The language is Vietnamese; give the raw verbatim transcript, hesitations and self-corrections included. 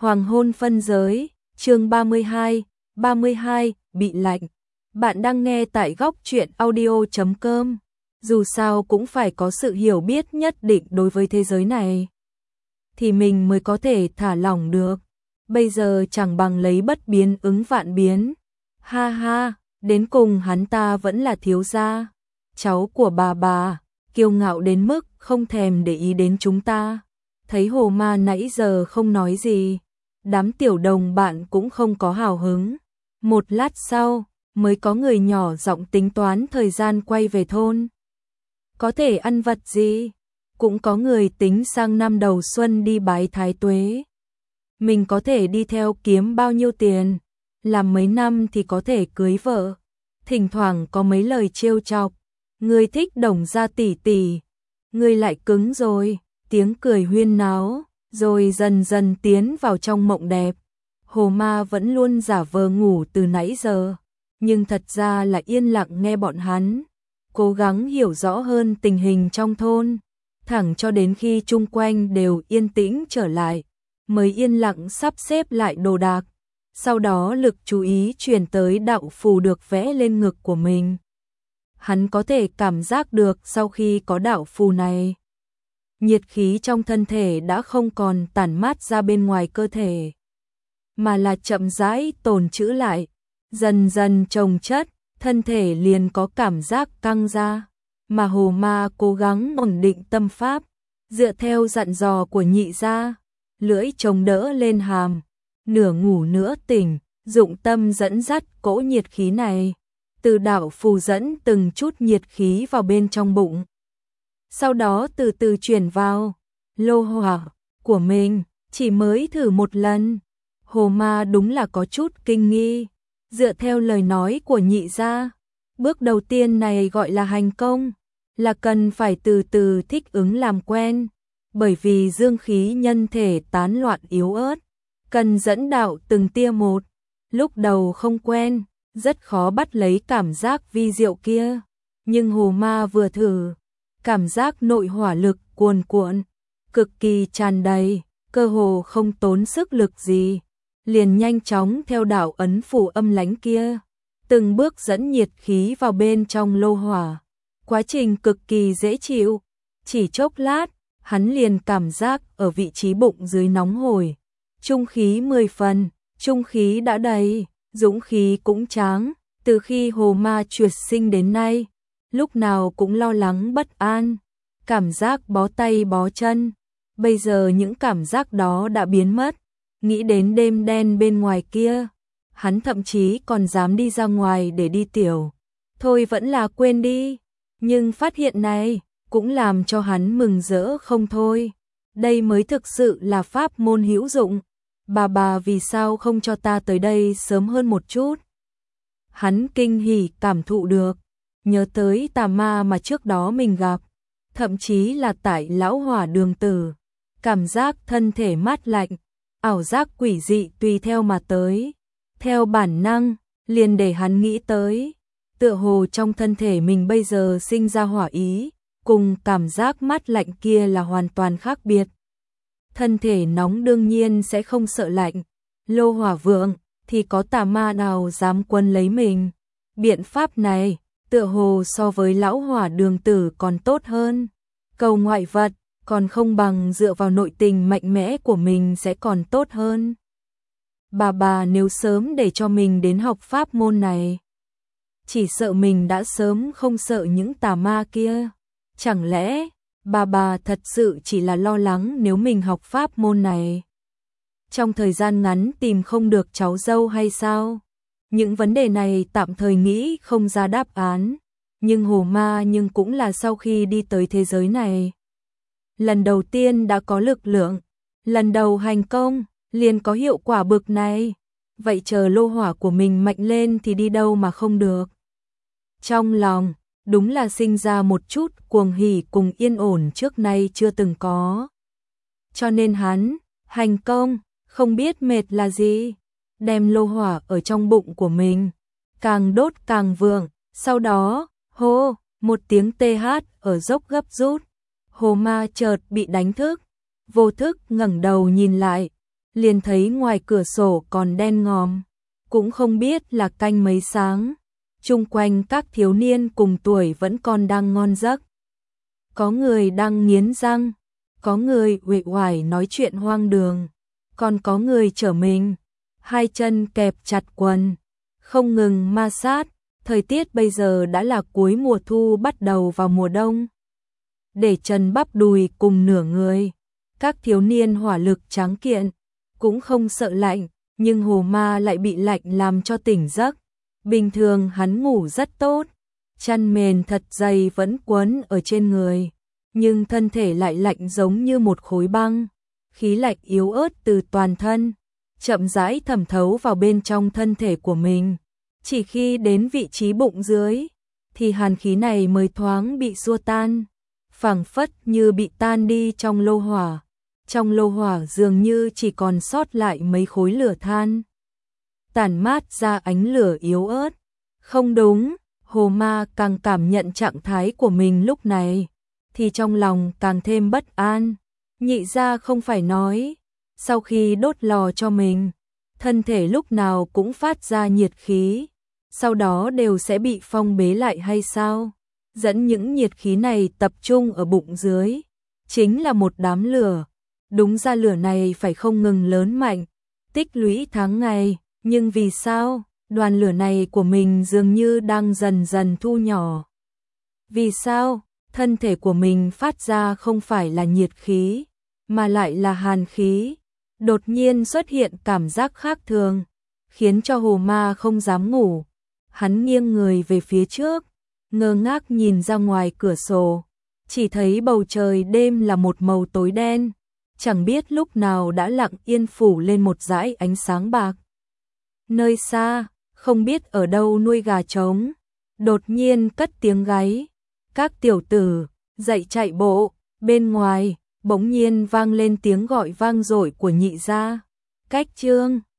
Hoàng hôn phân giới, chương ba mươi hai, ba mươi hai, bị lạnh. Bạn đang nghe tại góc truyện audio chấm com. Dù sao cũng phải có sự hiểu biết nhất định đối với thế giới này, thì mình mới có thể thả lỏng được. Bây giờ chẳng bằng lấy bất biến ứng vạn biến. Ha ha, đến cùng hắn ta vẫn là thiếu gia, cháu của bà bà, kiêu ngạo đến mức không thèm để ý đến chúng ta. Thấy Hồ Ma nãy giờ không nói gì, đám tiểu đồng bạn cũng không có hào hứng. Một lát sau, mới có người nhỏ giọng tính toán thời gian quay về thôn. Có thể ăn vật gì? Cũng có người tính sang năm đầu xuân đi bái thái tuế. Mình có thể đi theo kiếm bao nhiêu tiền? Làm mấy năm thì có thể cưới vợ. Thỉnh thoảng có mấy lời trêu chọc. Người thích Đồng gia tỷ tỷ, người lại cứng rồi. Tiếng cười huyên náo, rồi dần dần tiến vào trong mộng đẹp. Hồ Ma vẫn luôn giả vờ ngủ từ nãy giờ, nhưng thật ra là yên lặng nghe bọn hắn cố gắng hiểu rõ hơn tình hình trong thôn, thẳng cho đến khi chung quanh đều yên tĩnh trở lại, mới yên lặng sắp xếp lại đồ đạc. Sau đó lực chú ý chuyển tới đạo phù được vẽ lên ngực của mình. Hắn có thể cảm giác được sau khi có đạo phù này, nhiệt khí trong thân thể đã không còn tản mát ra bên ngoài cơ thể, mà là chậm rãi tồn trữ lại, dần dần chồng chất, thân thể liền có cảm giác căng ra. Mà Hồ Ma cố gắng ổn định tâm pháp, dựa theo dặn dò của nhị gia, lưỡi chống đỡ lên hàm, nửa ngủ nửa tỉnh, dụng tâm dẫn dắt cỗ nhiệt khí này, từ đạo phù dẫn từng chút nhiệt khí vào bên trong bụng. Sau đó từ từ chuyển vào lô hỏa của mình. Chỉ mới thử một lần, Hồ Ma đúng là có chút kinh nghi. Dựa theo lời nói của nhị gia, bước đầu tiên này gọi là hành công, là cần phải từ từ thích ứng làm quen, bởi vì dương khí nhân thể tán loạn yếu ớt, cần dẫn đạo từng tia một. Lúc đầu không quen, rất khó bắt lấy cảm giác vi diệu kia, nhưng Hồ Ma vừa thử, cảm giác nội hỏa lực cuồn cuộn, cực kỳ tràn đầy, cơ hồ không tốn sức lực gì, liền nhanh chóng theo đạo ấn phù âm lãnh kia, từng bước dẫn nhiệt khí vào bên trong lô hỏa. Quá trình cực kỳ dễ chịu, chỉ chốc lát, hắn liền cảm giác ở vị trí bụng dưới nóng hổi, trung khí mười phần, trung khí đã đầy, dũng khí cũng tráng. Từ khi Hồ Ma chuyển sinh đến nay, lúc nào cũng lo lắng bất an, cảm giác bó tay bó chân. Bây giờ những cảm giác đó đã biến mất. Nghĩ đến đêm đen bên ngoài kia, hắn thậm chí còn dám đi ra ngoài để đi tiểu. Thôi vẫn là quên đi. Nhưng phát hiện này cũng làm cho hắn mừng rỡ không thôi. Đây mới thực sự là pháp môn hữu dụng. Bà bà vì sao không cho ta tới đây sớm hơn một chút? Hắn kinh hỉ cảm thụ được, nhớ tới tà ma mà trước đó mình gặp, thậm chí là tại lão hỏa đường tử, cảm giác thân thể mát lạnh, ảo giác quỷ dị tùy theo mà tới, theo bản năng, liền để hắn nghĩ tới, tựa hồ trong thân thể mình bây giờ sinh ra hỏa ý, cùng cảm giác mát lạnh kia là hoàn toàn khác biệt. Thân thể nóng đương nhiên sẽ không sợ lạnh, lô hỏa vượng thì có tà ma nào dám quân lấy mình. Biện pháp này, tựa hồ so với lão hỏa đường tử còn tốt hơn. Cầu ngoại vật, còn không bằng dựa vào nội tình mạnh mẽ của mình sẽ còn tốt hơn. Bà bà nếu sớm để cho mình đến học pháp môn này, chỉ sợ mình đã sớm không sợ những tà ma kia. Chẳng lẽ bà bà thật sự chỉ là lo lắng nếu mình học pháp môn này, trong thời gian ngắn tìm không được cháu dâu hay sao? Những vấn đề này tạm thời nghĩ không ra đáp án, nhưng Hồ Ma nhưng cũng là sau khi đi tới thế giới này, lần đầu tiên đã có lực lượng, lần đầu hành công, liền có hiệu quả bực này. Vậy chờ lô hỏa của mình mạnh lên thì đi đâu mà không được. Trong lòng, đúng là sinh ra một chút cuồng hỉ cùng yên ổn trước nay chưa từng có. Cho nên hắn, hành công, không biết mệt là gì, đem lô hỏa ở trong bụng của mình, càng đốt càng vượng, sau đó, hô, một tiếng tê hát ở dốc gấp rút. Hồ Ma chợt bị đánh thức, vô thức ngẩng đầu nhìn lại, liền thấy ngoài cửa sổ còn đen ngòm, cũng không biết là canh mấy sáng. Chung quanh các thiếu niên cùng tuổi vẫn còn đang ngon giấc. Có người đang nghiến răng, có người uể oải nói chuyện hoang đường, còn có người trở mình, hai chân kẹp chặt quần, không ngừng ma sát. Thời tiết bây giờ đã là cuối mùa thu bắt đầu vào mùa đông. Để trần bắp đùi cùng nửa người, các thiếu niên hỏa lực tráng kiện, cũng không sợ lạnh, nhưng Hồ Ma lại bị lạnh làm cho tỉnh giấc. Bình thường hắn ngủ rất tốt, chăn mền thật dày vẫn quấn ở trên người, nhưng thân thể lại lạnh giống như một khối băng. Khí lạnh yếu ớt từ toàn thân, chậm rãi thẩm thấu vào bên trong thân thể của mình. Chỉ khi đến vị trí bụng dưới, thì hàn khí này mới thoáng bị xua tan, phảng phất như bị tan đi trong lô hỏa. Trong lô hỏa dường như chỉ còn sót lại mấy khối lửa than, tản mát ra ánh lửa yếu ớt. Không đúng, Hồ Ma càng cảm nhận trạng thái của mình lúc này, thì trong lòng càng thêm bất an. Nhị gia không phải nói, sau khi đốt lò cho mình, thân thể lúc nào cũng phát ra nhiệt khí, sau đó đều sẽ bị phong bế lại hay sao? Dẫn những nhiệt khí này tập trung ở bụng dưới, chính là một đám lửa. Đúng ra lửa này phải không ngừng lớn mạnh, tích lũy tháng ngày, nhưng vì sao đoàn lửa này của mình dường như đang dần dần thu nhỏ? Vì sao thân thể của mình phát ra không phải là nhiệt khí, mà lại là hàn khí? Đột nhiên xuất hiện cảm giác khác thường, khiến cho Hồ Ma không dám ngủ. Hắn nghiêng người về phía trước, ngơ ngác nhìn ra ngoài cửa sổ, chỉ thấy bầu trời đêm là một màu tối đen, chẳng biết lúc nào đã lặng yên phủ lên một dải ánh sáng bạc. Nơi xa, không biết ở đâu nuôi gà trống, đột nhiên cất tiếng gáy. Các tiểu tử, dậy chạy bộ. Bên ngoài, bỗng nhiên vang lên tiếng gọi vang dội của nhị gia. Cách Trương